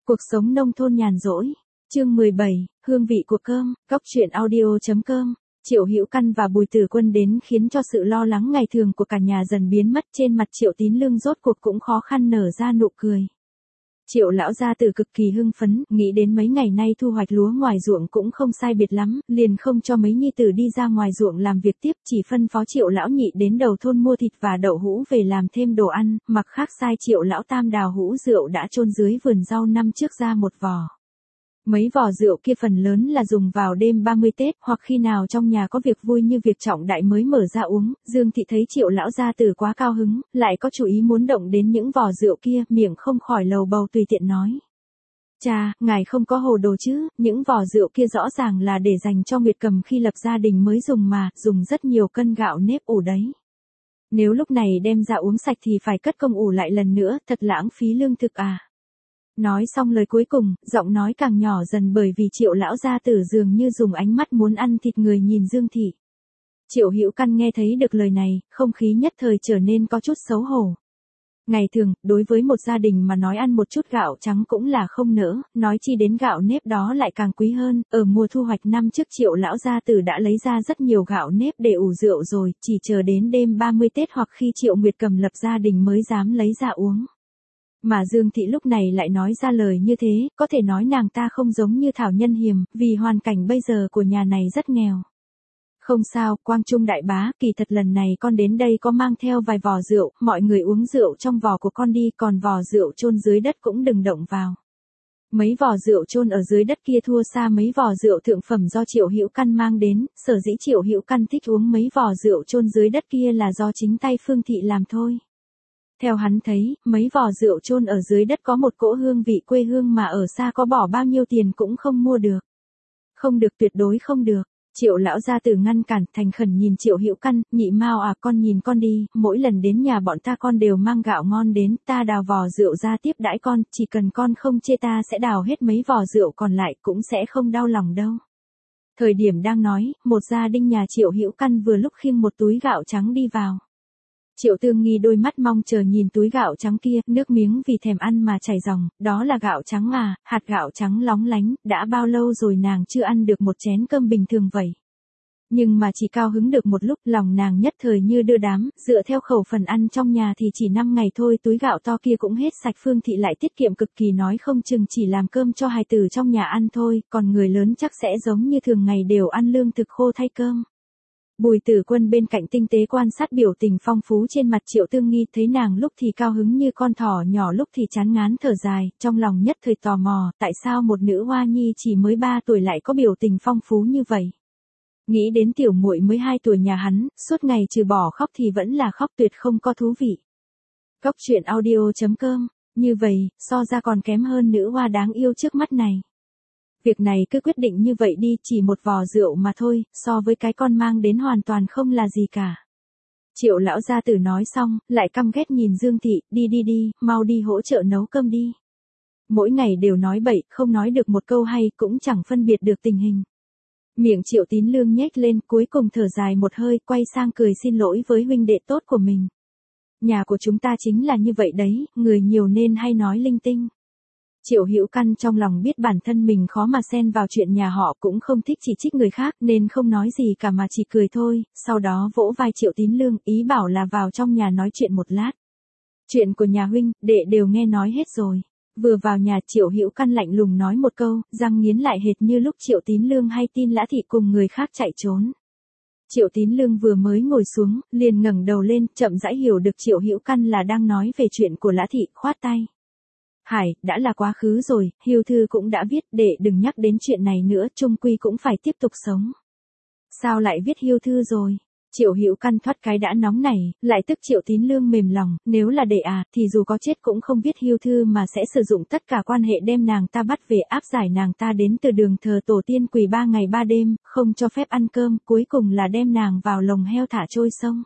Cuộc sống nông thôn nhàn rỗi. Chương 17, hương vị của cơm, Cóc truyện audio.com. Triệu Hữu Căn và Bùi Tử Quân đến khiến cho sự lo lắng ngày thường của cả nhà dần biến mất, trên mặt Triệu Tín Lương rốt cuộc cũng khó khăn nở ra nụ cười. Triệu lão gia tử cực kỳ hưng phấn, nghĩ đến mấy ngày nay thu hoạch lúa ngoài ruộng cũng không sai biệt lắm, liền không cho mấy nhi tử đi ra ngoài ruộng làm việc tiếp, chỉ phân phó Triệu lão nhị đến đầu thôn mua thịt và đậu hũ về làm thêm đồ ăn, mặc khác sai Triệu lão tam đào hũ rượu đã chôn dưới vườn rau năm trước ra một vò. Mấy vò rượu kia phần lớn là dùng vào đêm 30 Tết, hoặc khi nào trong nhà có việc vui như việc trọng đại mới mở ra uống. Dương thị thấy Triệu lão gia tử quá cao hứng, lại có chủ ý muốn động đến những vò rượu kia, miệng không khỏi lầu bầu tùy tiện nói: "Cha, ngài không có hồ đồ chứ, những vò rượu kia rõ ràng là để dành cho Nguyệt Cầm khi lập gia đình mới dùng mà, dùng rất nhiều cân gạo nếp ủ đấy. Nếu lúc này đem ra uống sạch thì phải cất công ủ lại lần nữa, thật lãng phí lương thực à." Nói xong lời cuối cùng, giọng nói càng nhỏ dần bởi vì Triệu lão gia tử dường như dùng ánh mắt muốn ăn thịt người nhìn Dương thị. Triệu Hữu Căn nghe thấy được lời này, không khí nhất thời trở nên có chút xấu hổ. Ngày thường, đối với một gia đình mà nói ăn một chút gạo trắng cũng là không nỡ, nói chi đến gạo nếp đó lại càng quý hơn. Ở mùa thu hoạch năm trước Triệu lão gia tử đã lấy ra rất nhiều gạo nếp để ủ rượu rồi, chỉ chờ đến đêm 30 Tết hoặc khi Triệu Nguyệt Cầm lập gia đình mới dám lấy ra uống. Mà Dương thị lúc này lại nói ra lời như thế, có thể nói nàng ta không giống như thảo nhân hiềm, vì hoàn cảnh bây giờ của nhà này rất nghèo. "Không sao, Quang Trung đại bá, kỳ thật lần này con đến đây có mang theo vài vò rượu, mọi người uống rượu trong vò của con đi, còn vò rượu chôn dưới đất cũng đừng động vào." Mấy vò rượu chôn ở dưới đất kia thua xa mấy vò rượu thượng phẩm do Triệu Hữu Căn mang đến, sở dĩ Triệu Hữu Căn thích uống mấy vò rượu chôn dưới đất kia là do chính tay Phương thị làm thôi. Theo hắn thấy, mấy vò rượu chôn ở dưới đất có một cỗ hương vị quê hương mà ở xa có bỏ bao nhiêu tiền cũng không mua được. "Không được, tuyệt đối không được." Triệu lão gia tử ngăn cản, thành khẩn nhìn Triệu Hữu Căn: "Nhị Mao à, con nhìn con đi, mỗi lần đến nhà bọn ta con đều mang gạo ngon đến, ta đào vò rượu ra tiếp đãi con, chỉ cần con không chê ta sẽ đào hết mấy vò rượu còn lại, cũng sẽ không đau lòng đâu." Thời điểm đang nói, một gia đình nhà Triệu Hữu Căn vừa lúc khiêng một túi gạo trắng đi vào. Triệu Tương Nghi đôi mắt mong chờ nhìn túi gạo trắng kia, nước miếng vì thèm ăn mà chảy ròng. "Đó là gạo trắng à?" Hạt gạo trắng lóng lánh, đã bao lâu rồi nàng chưa ăn được một chén cơm bình thường vậy. Nhưng mà chỉ cao hứng được một lúc, lòng nàng nhất thời như đưa đám, dựa theo khẩu phần ăn trong nhà thì chỉ 5 ngày thôi túi gạo to kia cũng hết sạch. Phương thị lại tiết kiệm cực kỳ, nói không chừng chỉ làm cơm cho hài tử trong nhà ăn thôi, còn người lớn chắc sẽ giống như thường ngày đều ăn lương thực khô thay cơm. Bùi Tử Quân bên cạnh tinh tế quan sát biểu tình phong phú trên mặt Triệu Tương Nghi, thấy nàng lúc thì cao hứng như con thỏ nhỏ, lúc thì chán ngán thở dài, trong lòng nhất thời tò mò, tại sao một nữ hoa nhi chỉ mới 3 tuổi lại có biểu tình phong phú như vậy. Nghĩ đến tiểu muội mới 2 tuổi nhà hắn, suốt ngày trừ bỏ khóc thì vẫn là khóc, tuyệt không có thú vị. Cóc truyện audio.com, như vậy, so ra còn kém hơn nữ hoa đáng yêu trước mắt này. Việc này cứ quyết định như vậy đi, chỉ một vò rượu mà thôi, so với cái con mang đến hoàn toàn không là gì cả. Triệu lão gia tử nói xong, lại căm ghét nhìn Dương thị: "Đi đi đi, mau đi hỗ trợ nấu cơm đi. Mỗi ngày đều nói bậy, không nói được một câu hay, cũng chẳng phân biệt được tình hình." Miệng Triệu Tín Lương nhếch lên, cuối cùng thở dài một hơi, quay sang cười xin lỗi với huynh đệ tốt của mình: "Nhà của chúng ta chính là như vậy đấy, người nhiều nên hay nói linh tinh." Triệu Hữu Căn trong lòng biết bản thân mình khó mà xen vào chuyện nhà họ, cũng không thích chỉ trích người khác nên không nói gì cả mà chỉ cười thôi, sau đó vỗ vai Triệu Tín Lương, ý bảo là vào trong nhà nói chuyện một lát. "Chuyện của nhà huynh, đệ đều nghe nói hết rồi." Vừa vào nhà, Triệu Hữu Căn lạnh lùng nói một câu, răng nghiến lại hệt như lúc Triệu Tín Lương hay tin Lã thị cùng người khác chạy trốn. Triệu Tín Lương vừa mới ngồi xuống, liền ngẩng đầu lên, chậm rãi hiểu được Triệu Hữu Căn là đang nói về chuyện của Lã thị, khoát tay: "Hải, đã là quá khứ rồi, Hiêu thư cũng đã viết, đệ đừng nhắc đến chuyện này nữa, chung quy cũng phải tiếp tục sống." "Sao lại viết hiêu thư rồi?" Triệu Hữu Căn thoát cái đã nóng này, lại tức Triệu Tín Lương mềm lòng: "Nếu là đệ à, thì dù có chết cũng không viết hiêu thư mà sẽ sử dụng tất cả quan hệ đem nàng ta bắt về, áp giải nàng ta đến từ đường thờ tổ tiên quỳ 3 ngày 3 đêm, không cho phép ăn cơm, cuối cùng là đem nàng vào lồng heo thả trôi sông."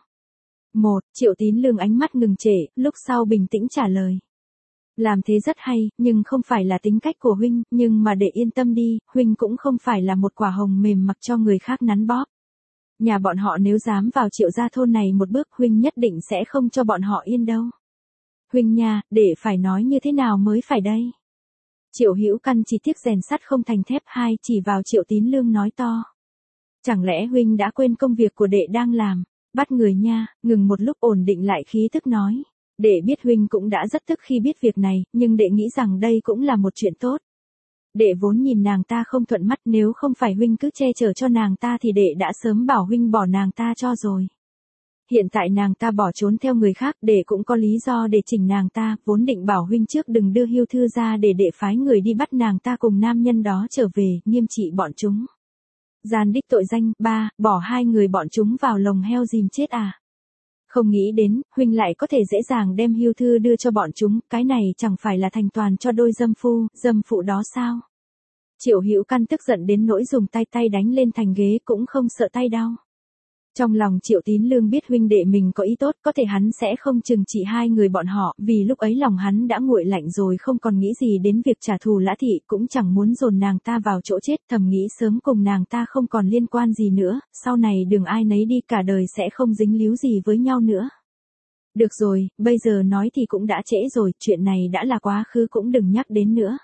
Triệu Tín Lương ánh mắt ngừng trệ, lúc sau bình tĩnh trả lời: "Làm thế rất hay, nhưng không phải là tính cách của huynh, nhưng mà đệ yên tâm đi, huynh cũng không phải là một quả hồng mềm mặc cho người khác nắn bóp. Nhà bọn họ nếu dám vào Triệu gia thôn này một bước, huynh nhất định sẽ không cho bọn họ yên đâu." "Huynh nha, đệ phải nói như thế nào mới phải đây?" Triệu Hữu Căn chỉ tiếc rèn sắt không thành thép, hai chỉ vào Triệu Tín Lương nói to. Chẳng lẽ huynh đã quên công việc của đệ đang làm? Bắt người nha, ngừng một lúc ổn định lại khí tức nói. Đệ biết huynh cũng đã rất tức khi biết việc này, nhưng đệ nghĩ rằng đây cũng là một chuyện tốt. Đệ vốn nhìn nàng ta không thuận mắt, nếu không phải huynh cứ che chở cho nàng ta thì đệ đã sớm bảo huynh bỏ nàng ta cho rồi. Hiện tại nàng ta bỏ trốn theo người khác, đệ cũng có lý do để chỉnh nàng ta, vốn định bảo huynh trước đừng đưa Hưu Thư ra để đệ phái người đi bắt nàng ta cùng nam nhân đó trở về, nghiêm trị bọn chúng. Gian đích tội danh, 3, bỏ hai người bọn chúng vào lồng heo dìm chết à. Không nghĩ đến, huynh lại có thể dễ dàng đem Hưu Thư đưa cho bọn chúng, cái này chẳng phải là thành toàn cho đôi dâm phụ đó sao? Triệu Hữu Căn tức giận đến nỗi dùng tay đánh lên thành ghế cũng không sợ tay đau. Trong lòng Triệu Tín Lương biết huynh đệ mình có ý tốt, có thể hắn sẽ không trừng trị hai người bọn họ, vì lúc ấy lòng hắn đã nguội lạnh rồi, không còn nghĩ gì đến việc trả thù Lã Thị, cũng chẳng muốn dồn nàng ta vào chỗ chết, thầm nghĩ sớm cùng nàng ta không còn liên quan gì nữa, sau này đường ai nấy đi, cả đời sẽ không dính líu gì với nhau nữa. Được rồi, bây giờ nói thì cũng đã trễ rồi, chuyện này đã là quá khứ cũng đừng nhắc đến nữa.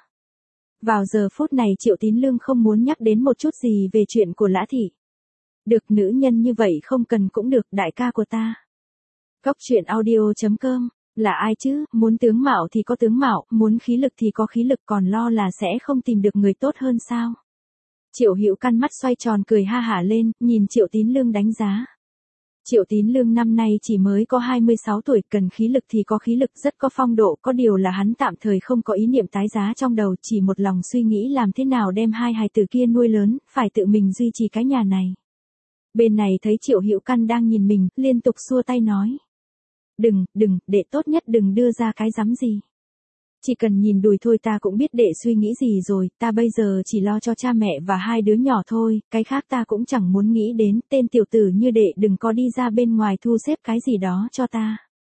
Vào giờ phút này Triệu Tín Lương không muốn nhắc đến một chút gì về chuyện của Lã Thị. Được, nữ nhân như vậy không cần cũng được, đại ca của ta. Cóc truyện audio.com, là ai chứ, muốn tướng mạo thì có tướng mạo, muốn khí lực thì có khí lực, còn lo là sẽ không tìm được người tốt hơn sao? Triệu Hữu Căn mắt xoay tròn cười ha hả lên, nhìn Triệu Tín Lương đánh giá. Triệu Tín Lương năm nay chỉ mới có 26 tuổi, cần khí lực thì có khí lực, rất có phong độ, có điều là hắn tạm thời không có ý niệm tái giá trong đầu, chỉ một lòng suy nghĩ làm thế nào đem hai hài tử kia nuôi lớn, phải tự mình duy trì cái nhà này. Bên này thấy Triệu Hữu Căn đang nhìn mình, liên tục xua tay nói. Đừng, đệ tốt nhất đừng đưa ra cái rắm gì. Chỉ cần nhìn đùi thôi ta cũng biết đệ suy nghĩ gì rồi, ta bây giờ chỉ lo cho cha mẹ và hai đứa nhỏ thôi, cái khác ta cũng chẳng muốn nghĩ đến, tên tiểu tử như đệ đừng có đi ra bên ngoài thu xếp cái gì đó cho ta.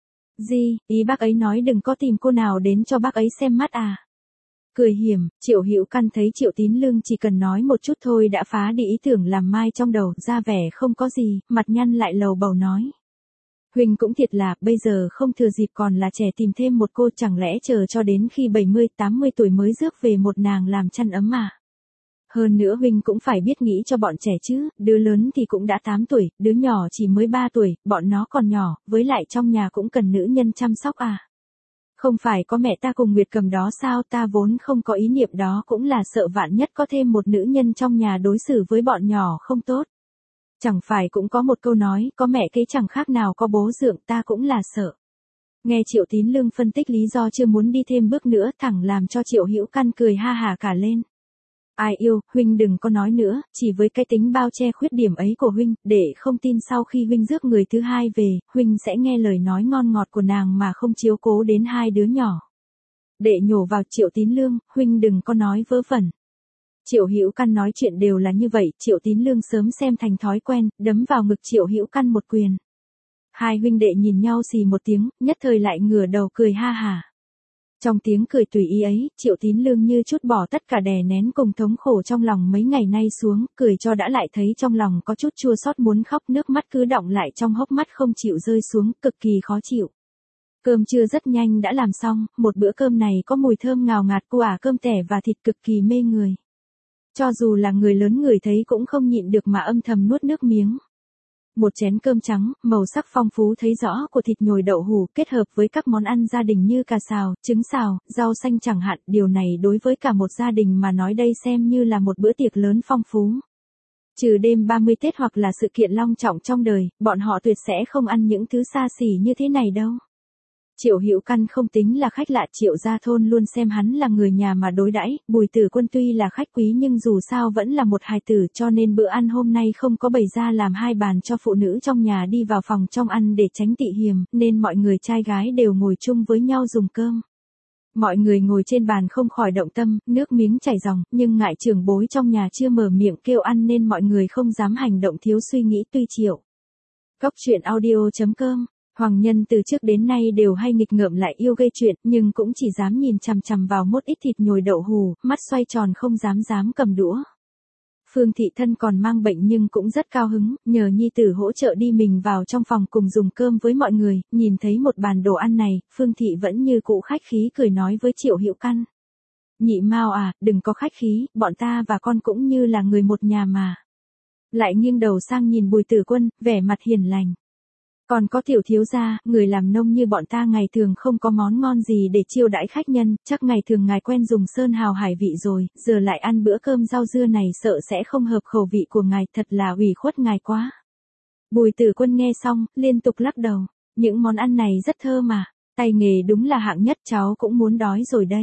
Gì, ý bác ấy nói đừng có tìm cô nào đến cho bác ấy xem mắt à? Cười hiểm, Triệu Hữu Căn thấy Triệu Tín Lương chỉ cần nói một chút thôi đã phá đi ý tưởng làm mai trong đầu, ra vẻ không có gì, mặt nhăn lại lầu bầu nói. Huynh cũng thiệt là, bây giờ không thừa dịp còn là trẻ tìm thêm một cô, chẳng lẽ chờ cho đến khi 70-80 tuổi mới rước về một nàng làm chăn ấm à? Hơn nữa huynh cũng phải biết nghĩ cho bọn trẻ chứ, đứa lớn thì cũng đã 8 tuổi, đứa nhỏ chỉ mới 3 tuổi, bọn nó còn nhỏ, với lại trong nhà cũng cần nữ nhân chăm sóc à? Không phải có mẹ ta cùng Nguyệt Cầm đó sao, ta vốn không có ý niệm đó, cũng là sợ vạn nhất có thêm một nữ nhân trong nhà đối xử với bọn nhỏ không tốt. Chẳng phải cũng có một câu nói, có mẹ kế chẳng khác nào có bố dượng, ta cũng là sợ. Nghe Triệu Tín Lương phân tích lý do chưa muốn đi thêm bước nữa, thẳng làm cho Triệu Hữu Căn cười ha hả cả lên. Ai yêu, huynh đừng có nói nữa, chỉ với cái tính bao che khuyết điểm ấy của huynh, để không tin sau khi huynh rước người thứ hai về, huynh sẽ nghe lời nói ngon ngọt của nàng mà không chiếu cố đến hai đứa nhỏ. Đệ nhổ vào Triệu Tín Lương, huynh đừng có nói vớ vẩn. Triệu Hữu Căn nói chuyện đều là như vậy, Triệu Tín Lương sớm xem thành thói quen, đấm vào ngực Triệu Hữu Căn một quyền. Hai huynh đệ nhìn nhau xì một tiếng, nhất thời lại ngửa đầu cười ha hả. Trong tiếng cười tùy ý ấy, Triệu Tín Lương như chút bỏ tất cả đè nén cùng thống khổ trong lòng mấy ngày nay xuống, cười cho đã lại thấy trong lòng có chút chua xót muốn khóc, nước mắt cứ đọng lại trong hốc mắt không chịu rơi xuống, cực kỳ khó chịu. Cơm trưa rất nhanh đã làm xong, một bữa cơm này có mùi thơm ngào ngạt của cơm tẻ và thịt cực kỳ mê người. Cho dù là người lớn người thấy cũng không nhịn được mà âm thầm nuốt nước miếng. Một chén cơm trắng, màu sắc phong phú thấy rõ của thịt nhồi đậu hủ kết hợp với các món ăn gia đình như cà xào, trứng xào, rau xanh chẳng hạn, điều này đối với cả một gia đình mà nói đây xem như là một bữa tiệc lớn phong phú. Trừ đêm 30 Tết hoặc là sự kiện long trọng trong đời, bọn họ tuyệt sẽ không ăn những thứ xa xỉ như thế này đâu. Triệu Hữu Căn không tính là khách lạ, Triệu gia thôn luôn xem hắn là người nhà mà đối đãi. Bùi Tử Quân tuy là khách quý nhưng dù sao vẫn là một hài tử, cho nên bữa ăn hôm nay không có bày ra làm hai bàn cho phụ nữ trong nhà đi vào phòng trong ăn để tránh tị hiềm, nên mọi người trai gái đều ngồi chung với nhau dùng cơm. Mọi người ngồi trên bàn không khỏi động tâm, nước miếng chảy ròng, nhưng ngại trưởng bối trong nhà chưa mở miệng kêu ăn nên mọi người không dám hành động thiếu suy nghĩ. Tuy Triệu Cóc truyện audio.com, Hoàng Nhân từ trước đến nay đều hay nghịch ngợm lại yêu gây chuyện, nhưng cũng chỉ dám nhìn chằm chằm vào một ít thịt nhồi đậu hủ, mắt xoay tròn không dám cầm đũa. Phương Thị thân còn mang bệnh nhưng cũng rất cao hứng, nhờ nhi tử hỗ trợ đi mình vào trong phòng cùng dùng cơm với mọi người, nhìn thấy một bàn đồ ăn này, Phương Thị vẫn như cũ khách khí cười nói với Triệu Hữu Căn. Nhị Mao à, đừng có khách khí, bọn ta và con cũng như là người một nhà mà. Lại nghiêng đầu sang nhìn Bùi Tử Quân, vẻ mặt hiền lành. Còn có tiểu thiếu gia, người làm nông như bọn ta ngày thường không có món ngon gì để chiêu đãi khách nhân, chắc ngày thường ngài quen dùng sơn hào hải vị rồi, giờ lại ăn bữa cơm rau dưa này sợ sẽ không hợp khẩu vị của ngài, thật là ủy khuất ngài quá. Bùi Tử Quân nghe xong, liên tục lắc đầu, những món ăn này rất thơm mà, tay nghề đúng là hạng nhất, cháu cũng muốn đói rồi đây.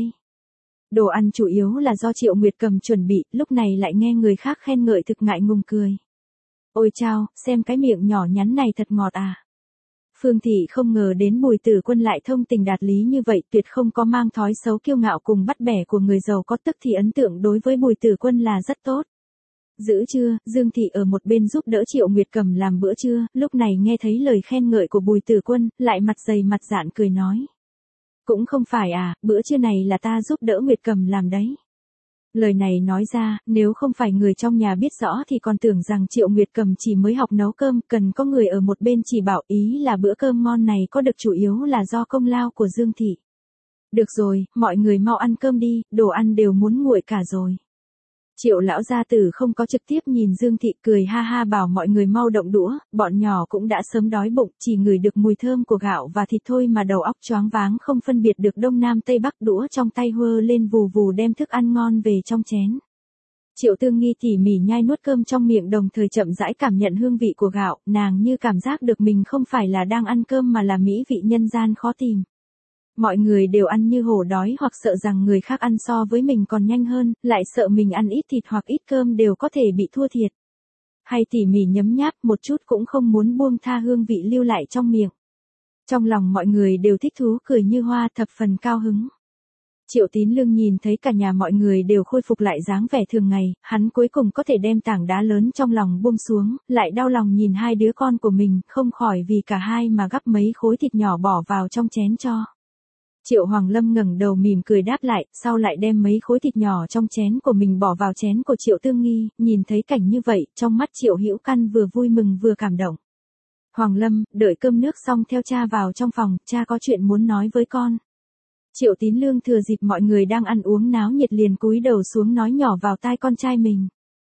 Đồ ăn chủ yếu là do Triệu Nguyệt Cầm chuẩn bị, lúc này lại nghe người khác khen ngợi thực ngại ngùng cười. Ôi chao, xem cái miệng nhỏ nhắn này thật ngọt à. Phương Thị không ngờ đến Bùi Tử Quân lại thông tình đạt lý như vậy, tuyệt không có mang thói xấu kiêu ngạo cùng bắt bẻ của người giàu có, tức thì ấn tượng đối với Bùi Tử Quân là rất tốt. Giữa trưa, Dương Thị ở một bên giúp đỡ Triệu Nguyệt Cầm làm bữa trưa, lúc này nghe thấy lời khen ngợi của Bùi Tử Quân, lại mặt dày mặt dạn cười nói. Cũng không phải à, bữa trưa này là ta giúp đỡ Nguyệt Cầm làm đấy. Lời này nói ra, nếu không phải người trong nhà biết rõ thì còn tưởng rằng Triệu Nguyệt Cầm chỉ mới học nấu cơm, cần có người ở một bên chỉ bảo, ý là bữa cơm ngon này có được chủ yếu là do công lao của Dương Thị. Được rồi, mọi người mau ăn cơm đi, đồ ăn đều muốn nguội cả rồi. Triệu lão gia tử không có trực tiếp nhìn Dương Thị, cười ha ha bảo mọi người mau động đũa, bọn nhỏ cũng đã sớm đói bụng, chỉ ngửi được mùi thơm của gạo và thịt thôi mà đầu óc choáng váng không phân biệt được đông nam tây bắc, đũa trong tay hơ lên vù vù đem thức ăn ngon về trong chén. Triệu Tương Nghi tỉ mỉ nhai nuốt cơm trong miệng, đồng thời chậm rãi cảm nhận hương vị của gạo, nàng như cảm giác được mình không phải là đang ăn cơm mà là mỹ vị nhân gian khó tìm. Mọi người đều ăn như hổ đói, hoặc sợ rằng người khác ăn so với mình còn nhanh hơn, lại sợ mình ăn ít thịt hoặc ít cơm đều có thể bị thua thiệt. Hay tỉ mỉ nhấm nháp, một chút cũng không muốn buông tha hương vị lưu lại trong miệng. Trong lòng mọi người đều thích thú, cười như hoa, thập phần cao hứng. Triệu Tín Lương nhìn thấy cả nhà mọi người đều khôi phục lại dáng vẻ thường ngày, hắn cuối cùng có thể đem tảng đá lớn trong lòng buông xuống, lại đau lòng nhìn hai đứa con của mình, không khỏi vì cả hai mà gắp mấy khối thịt nhỏ bỏ vào trong chén cho. Triệu Hoàng Lâm ngẩng đầu mỉm cười đáp lại, sau lại đem mấy khối thịt nhỏ trong chén của mình bỏ vào chén của Triệu Tương Nghi, nhìn thấy cảnh như vậy, trong mắt Triệu Hữu Căn vừa vui mừng vừa cảm động. Hoàng Lâm, đợi cơm nước xong theo cha vào trong phòng, cha có chuyện muốn nói với con. Triệu Tín Lương thừa dịp mọi người đang ăn uống náo nhiệt liền cúi đầu xuống nói nhỏ vào tai con trai mình.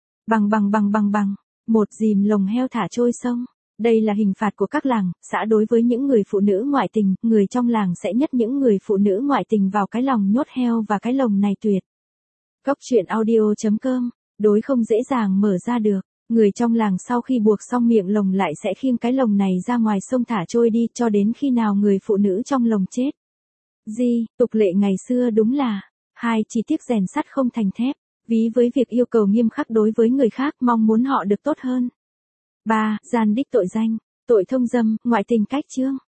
Bằng, một dìm lồng heo thả trôi sông. Đây là hình phạt của các làng, xã đối với những người phụ nữ ngoại tình, người trong làng sẽ nhét những người phụ nữ ngoại tình vào cái lồng nhốt heo và cái lồng này tuyệt. Cốc truyện audio.com, đối không dễ dàng mở ra được. Người trong làng sau khi buộc xong miệng lồng lại sẽ khiêng cái lồng này ra ngoài sông thả trôi đi cho đến khi nào người phụ nữ trong lồng chết. Tục lệ ngày xưa đúng là, chỉ tiếc rèn sắt không thành thép, ví với việc yêu cầu nghiêm khắc đối với người khác mong muốn họ được tốt hơn. 3. Gian đích tội danh, tội thông dâm, ngoại tình cách chướng.